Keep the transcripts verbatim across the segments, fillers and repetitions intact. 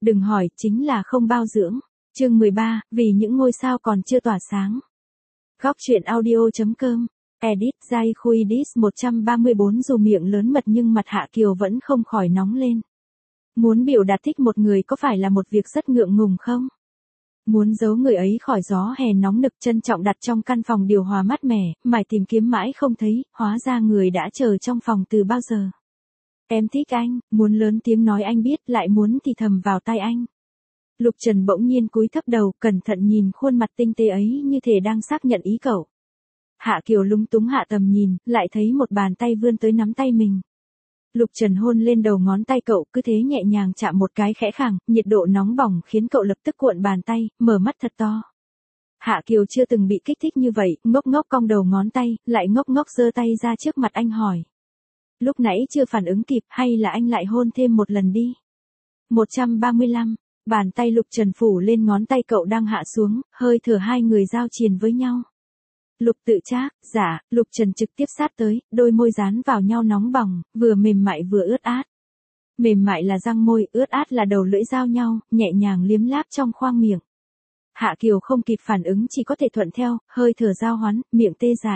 đừng hỏi, chính là không bao dưỡng. Chương mười ba, vì những ngôi sao còn chưa tỏa sáng. Góc truyện audio.com, edit, Giai Khuidis một trăm ba mươi bốn. Dù miệng lớn mật nhưng mặt Hạ Kiều vẫn không khỏi nóng lên. Muốn biểu đạt thích một người có phải là một việc rất ngượng ngùng không? Muốn giấu người ấy khỏi gió hè nóng nực, trân trọng đặt trong căn phòng điều hòa mát mẻ, mải tìm kiếm mãi không thấy, hóa ra người đã chờ trong phòng từ bao giờ. Em thích anh, muốn lớn tiếng nói anh biết, lại muốn thì thầm vào tai anh. Lục Trần bỗng nhiên cúi thấp đầu, cẩn thận nhìn khuôn mặt tinh tế ấy như thể đang xác nhận ý cậu. Hạ Kiều lúng túng hạ tầm nhìn, lại thấy một bàn tay vươn tới nắm tay mình. Lục Trần hôn lên đầu ngón tay cậu, cứ thế nhẹ nhàng chạm một cái khẽ khàng, nhiệt độ nóng bỏng khiến cậu lập tức cuộn bàn tay, mở mắt thật to. Hạ Kiều chưa từng bị kích thích như vậy, ngốc ngốc cong đầu ngón tay, lại ngốc ngốc giơ tay ra trước mặt anh hỏi. Lúc nãy chưa phản ứng kịp, hay là anh lại hôn thêm một lần đi. một trăm ba mươi lăm, bàn tay Lục Trần phủ lên ngón tay cậu đang hạ xuống, hơi thở hai người giao triền với nhau. Lục Tự Trác, dạ, Lục Trần trực tiếp sát tới, đôi môi dán vào nhau nóng bỏng, vừa mềm mại vừa ướt át. Mềm mại là răng môi, ướt át là đầu lưỡi giao nhau, nhẹ nhàng liếm láp trong khoang miệng. Hạ Kiều không kịp phản ứng chỉ có thể thuận theo, hơi thở giao hoán, miệng tê dại.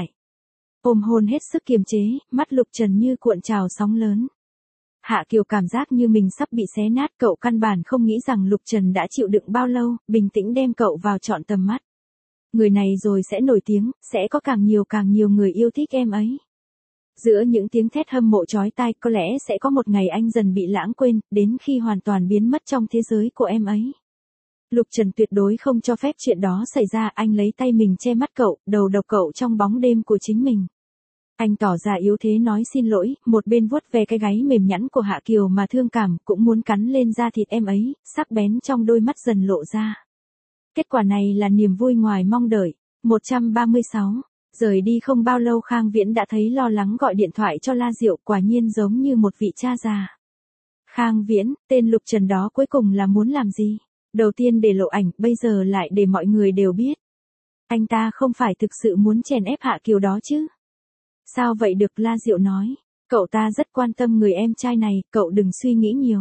Ôm hôn hết sức kiềm chế, mắt Lục Trần như cuộn trào sóng lớn. Hạ Kiều cảm giác như mình sắp bị xé nát, cậu căn bản không nghĩ rằng Lục Trần đã chịu đựng bao lâu, bình tĩnh đem cậu vào trọn tầm mắt. Người này rồi sẽ nổi tiếng, sẽ có càng nhiều càng nhiều người yêu thích em ấy. Giữa những tiếng thét hâm mộ chói tai, có lẽ sẽ có một ngày anh dần bị lãng quên, đến khi hoàn toàn biến mất trong thế giới của em ấy. Lục Trần tuyệt đối không cho phép chuyện đó xảy ra, anh lấy tay mình che mắt cậu, đầu độc cậu trong bóng đêm của chính mình. Anh tỏ ra yếu thế nói xin lỗi, một bên vuốt về cái gáy mềm nhẵn của Hạ Kiều mà thương cảm, cũng muốn cắn lên da thịt em ấy, sắc bén trong đôi mắt dần lộ ra. Kết quả này là niềm vui ngoài mong đợi. một trăm ba mươi sáu, rời đi không bao lâu Khang Viễn đã thấy lo lắng gọi điện thoại cho La Diệu, quả nhiên giống như một vị cha già. Khang Viễn, tên Lục Trần đó cuối cùng là muốn làm gì? Đầu tiên để lộ ảnh, bây giờ lại để mọi người đều biết. Anh ta không phải thực sự muốn chèn ép Hạ Kiều đó chứ? Sao vậy được, La Diệu nói. Cậu ta rất quan tâm người em trai này, cậu đừng suy nghĩ nhiều.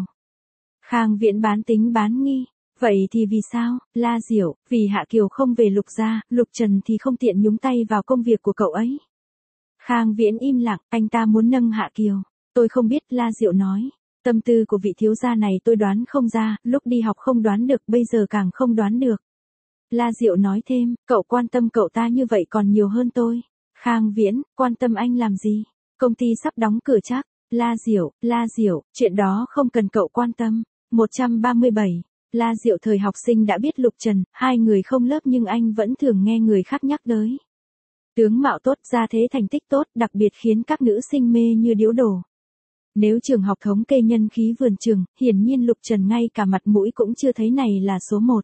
Khang Viễn bán tính bán nghi. Vậy thì vì sao, La Diệu? Vì Hạ Kiều không về Lục gia, Lục Trần thì không tiện nhúng tay vào công việc của cậu ấy. Khang Viễn im lặng, anh ta muốn nâng Hạ Kiều. Tôi không biết, La Diệu nói. Tâm tư của vị thiếu gia này tôi đoán không ra, lúc đi học không đoán được, bây giờ càng không đoán được. La Diệu nói thêm, cậu quan tâm cậu ta như vậy còn nhiều hơn tôi. Khang Viễn, quan tâm anh làm gì? Công ty sắp đóng cửa chắc. La Diệu, La Diệu, chuyện đó không cần cậu quan tâm. một trăm ba mươi bảy. La Diệu thời học sinh đã biết Lục Trần, hai người không lớp nhưng anh vẫn thường nghe người khác nhắc tới. Tướng mạo tốt, gia thế thành tích tốt, đặc biệt khiến các nữ sinh mê như điếu đổ. Nếu trường học thống kê nhân khí vườn trường, hiển nhiên Lục Trần ngay cả mặt mũi cũng chưa thấy này là số một.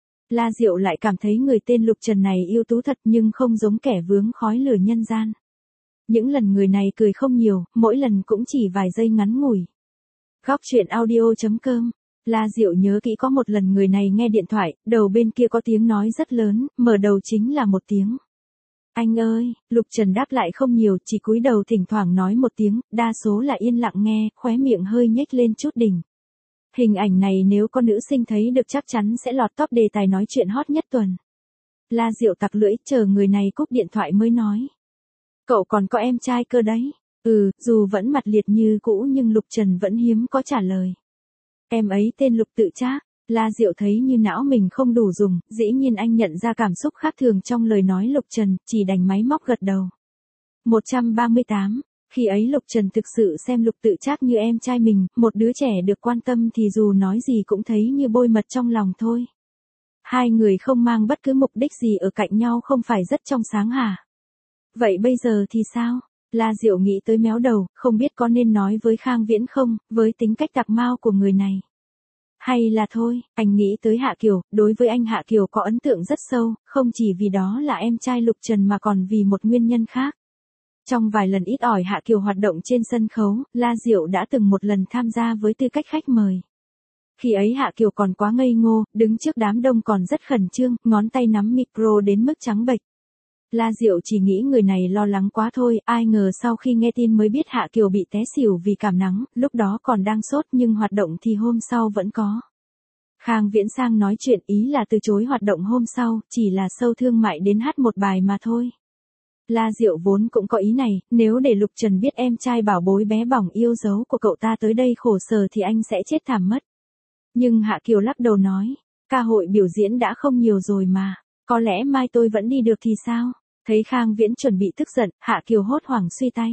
La Diệu lại cảm thấy người tên Lục Trần này ưu tú thật nhưng không giống kẻ vướng khói lửa nhân gian. Những lần người này cười không nhiều, mỗi lần cũng chỉ vài giây ngắn ngủi. Góc truyện audio.com. La Diệu nhớ kỹ có một lần người này nghe điện thoại, đầu bên kia có tiếng nói rất lớn, mở đầu chính là một tiếng. Anh ơi, Lục Trần đáp lại không nhiều, chỉ cúi đầu thỉnh thoảng nói một tiếng, đa số là yên lặng nghe, khóe miệng hơi nhếch lên chút đỉnh. Hình ảnh này nếu có nữ sinh thấy được chắc chắn sẽ lọt top đề tài nói chuyện hot nhất tuần. La Diệu tặc lưỡi, chờ người này cúp điện thoại mới nói. Cậu còn có em trai cơ đấy. Ừ, dù vẫn mặt liệt như cũ nhưng Lục Trần vẫn hiếm có trả lời. Em ấy tên Lục Tự Trác. La Diệu thấy như não mình không đủ dùng, dĩ nhiên anh nhận ra cảm xúc khác thường trong lời nói Lục Trần, chỉ đành máy móc gật đầu. một trăm ba mươi tám. Khi ấy Lục Trần thực sự xem Lục Tự Trác như em trai mình, một đứa trẻ được quan tâm thì dù nói gì cũng thấy như bôi mật trong lòng thôi. Hai người không mang bất cứ mục đích gì ở cạnh nhau không phải rất trong sáng hả? Vậy bây giờ thì sao? La Diệu nghĩ tới méo đầu, không biết có nên nói với Khang Viễn không, với tính cách tặc mau của người này. Hay là thôi, anh nghĩ tới Hạ Kiều, đối với anh Hạ Kiều có ấn tượng rất sâu, không chỉ vì đó là em trai Lục Trần mà còn vì một nguyên nhân khác. Trong vài lần ít ỏi Hạ Kiều hoạt động trên sân khấu, La Diệu đã từng một lần tham gia với tư cách khách mời. Khi ấy Hạ Kiều còn quá ngây ngô, đứng trước đám đông còn rất khẩn trương, ngón tay nắm micro đến mức trắng bệch. La Diệu chỉ nghĩ người này lo lắng quá thôi, ai ngờ sau khi nghe tin mới biết Hạ Kiều bị té xỉu vì cảm nắng, lúc đó còn đang sốt nhưng hoạt động thì hôm sau vẫn có. Khang Viễn sang nói chuyện ý là từ chối hoạt động hôm sau, chỉ là show thương mại đến hát một bài mà thôi. La Diệu vốn cũng có ý này, nếu để Lục Trần biết em trai bảo bối bé bỏng yêu dấu của cậu ta tới đây khổ sở thì anh sẽ chết thảm mất. Nhưng Hạ Kiều lắc đầu nói, ca hội biểu diễn đã không nhiều rồi mà, có lẽ mai tôi vẫn đi được thì sao? Thấy Khang Viễn chuẩn bị tức giận, Hạ Kiều hốt hoảng suy tay.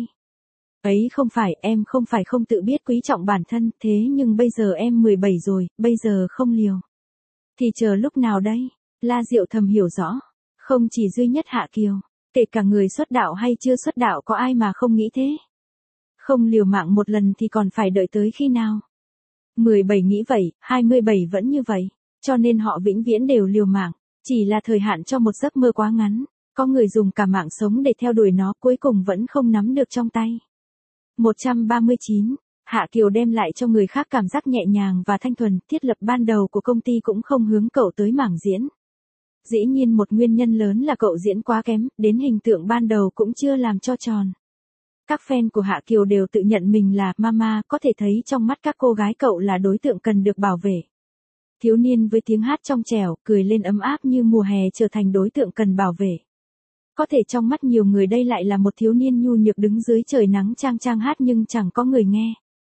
Ấy không phải, em không phải không tự biết quý trọng bản thân, thế nhưng bây giờ em mười bảy rồi, bây giờ không liều. Thì chờ lúc nào đây? La Diệu thầm hiểu rõ. Không chỉ duy nhất Hạ Kiều, kể cả người xuất đạo hay chưa xuất đạo có ai mà không nghĩ thế. Không liều mạng một lần thì còn phải đợi tới khi nào? mười bảy nghĩ vậy, hai mươi bảy vẫn như vậy, cho nên họ vĩnh viễn đều liều mạng, chỉ là thời hạn cho một giấc mơ quá ngắn. Có người dùng cả mạng sống để theo đuổi nó cuối cùng vẫn không nắm được trong tay. một trăm ba mươi chín. Hạ Kiều đem lại cho người khác cảm giác nhẹ nhàng và thanh thuần, thiết lập ban đầu của công ty cũng không hướng cậu tới mảng diễn. Dĩ nhiên một nguyên nhân lớn là cậu diễn quá kém, đến hình tượng ban đầu cũng chưa làm cho tròn. Các fan của Hạ Kiều đều tự nhận mình là mama, có thể thấy trong mắt các cô gái cậu là đối tượng cần được bảo vệ. Thiếu niên với tiếng hát trong trẻo, cười lên ấm áp như mùa hè trở thành đối tượng cần bảo vệ. Có thể trong mắt nhiều người đây lại là một thiếu niên nhu nhược đứng dưới trời nắng trang trang hát nhưng chẳng có người nghe.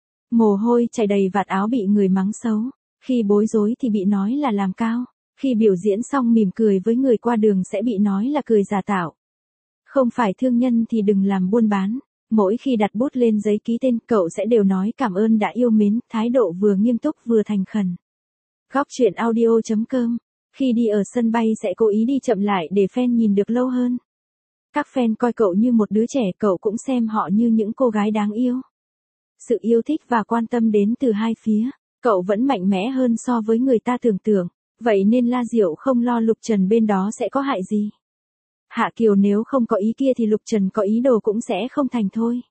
Mồ hôi chảy đầy vạt áo bị người mắng xấu, khi bối rối thì bị nói là làm cao, khi biểu diễn xong mỉm cười với người qua đường sẽ bị nói là cười giả tạo. Không phải thương nhân thì đừng làm buôn bán, mỗi khi đặt bút lên giấy ký tên cậu sẽ đều nói cảm ơn đã yêu mến, thái độ vừa nghiêm túc vừa thành khẩn. Góc truyện audio chấm com, khi đi ở sân bay sẽ cố ý đi chậm lại để fan nhìn được lâu hơn. Các fan coi cậu như một đứa trẻ, cậu cũng xem họ như những cô gái đáng yêu. Sự yêu thích và quan tâm đến từ hai phía, cậu vẫn mạnh mẽ hơn so với người ta tưởng tượng, vậy nên La Diệu không lo Lục Trần bên đó sẽ có hại gì. Hạ Kiều nếu không có ý kia thì Lục Trần có ý đồ cũng sẽ không thành thôi.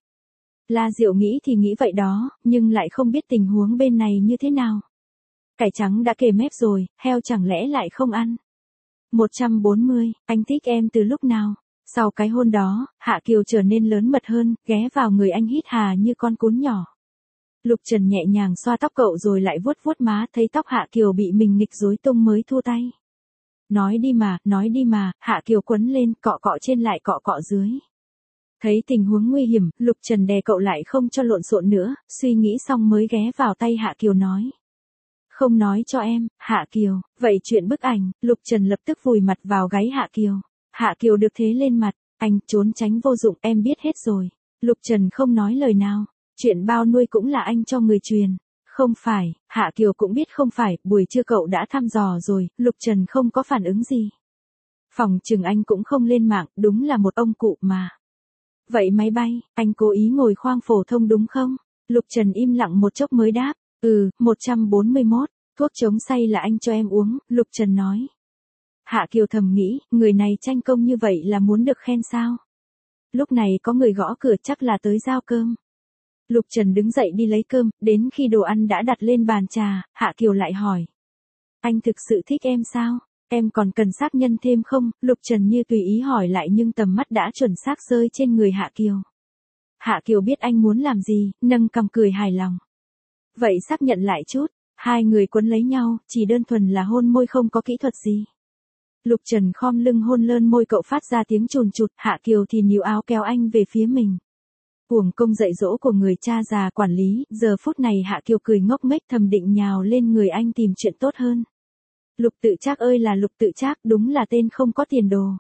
La Diệu nghĩ thì nghĩ vậy đó, nhưng lại không biết tình huống bên này như thế nào. Cải trắng đã kề mép rồi, heo chẳng lẽ lại không ăn. một trăm bốn mươi, anh thích em từ lúc nào? Sau cái hôn đó, Hạ Kiều trở nên lớn mật hơn, ghé vào người anh hít hà như con cún nhỏ. Lục Trần nhẹ nhàng xoa tóc cậu rồi lại vuốt vuốt má, thấy tóc Hạ Kiều bị mình nghịch rối tung mới thua tay. Nói đi mà, nói đi mà, Hạ Kiều quấn lên, cọ cọ trên lại cọ cọ dưới. Thấy tình huống nguy hiểm, Lục Trần đè cậu lại không cho lộn xộn nữa, suy nghĩ xong mới ghé vào tay Hạ Kiều nói. Không nói cho em, Hạ Kiều, vậy chuyện bức ảnh, Lục Trần lập tức vùi mặt vào gáy Hạ Kiều. Hạ Kiều được thế lên mặt, anh trốn tránh vô dụng, em biết hết rồi. Lục Trần không nói lời nào, chuyện bao nuôi cũng là anh cho người truyền. Không phải, Hạ Kiều cũng biết không phải, buổi trưa cậu đã thăm dò rồi, Lục Trần không có phản ứng gì. Phòng chừng anh cũng không lên mạng, đúng là một ông cụ mà. Vậy máy bay, anh cố ý ngồi khoang phổ thông đúng không? Lục Trần im lặng một chốc mới đáp, ừ, một trăm bốn mươi mốt, thuốc chống say là anh cho em uống, Lục Trần nói. Hạ Kiều thầm nghĩ, người này tranh công như vậy là muốn được khen sao? Lúc này có người gõ cửa, chắc là tới giao cơm. Lục Trần đứng dậy đi lấy cơm, đến khi đồ ăn đã đặt lên bàn trà, Hạ Kiều lại hỏi. Anh thực sự thích em sao? Em còn cần xác nhân thêm không? Lục Trần như tùy ý hỏi lại nhưng tầm mắt đã chuẩn xác rơi trên người Hạ Kiều. Hạ Kiều biết anh muốn làm gì, nâng cằm cười hài lòng. Vậy xác nhận lại chút, hai người quấn lấy nhau, chỉ đơn thuần là hôn môi không có kỹ thuật gì. Lục Trần khom lưng hôn lên môi cậu phát ra tiếng chùn chụt, Hạ Kiều thì níu áo kéo anh về phía mình. Uổng công dạy dỗ của người cha già quản lý, giờ phút này Hạ Kiều cười ngốc nghếch thầm định nhào lên người anh tìm chuyện tốt hơn. Lục Tự Trác ơi là Lục Tự Trác, đúng là tên không có tiền đồ.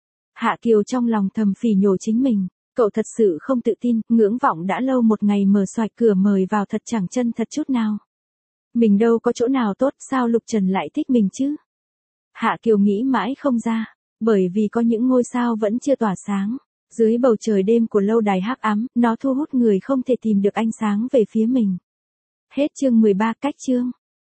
Hạ Kiều trong lòng thầm phỉ nhổ chính mình, cậu thật sự không tự tin, ngưỡng vọng đã lâu một ngày mở xoạch cửa mời vào thật chẳng chân thật chút nào. Mình đâu có chỗ nào tốt, sao Lục Trần lại thích mình chứ? Hạ Kiều nghĩ mãi không ra, bởi vì có những ngôi sao vẫn chưa tỏa sáng. Dưới bầu trời đêm của lâu đài hắc ám, nó thu hút người không thể tìm được ánh sáng về phía mình. Hết chương mười ba, cách chương.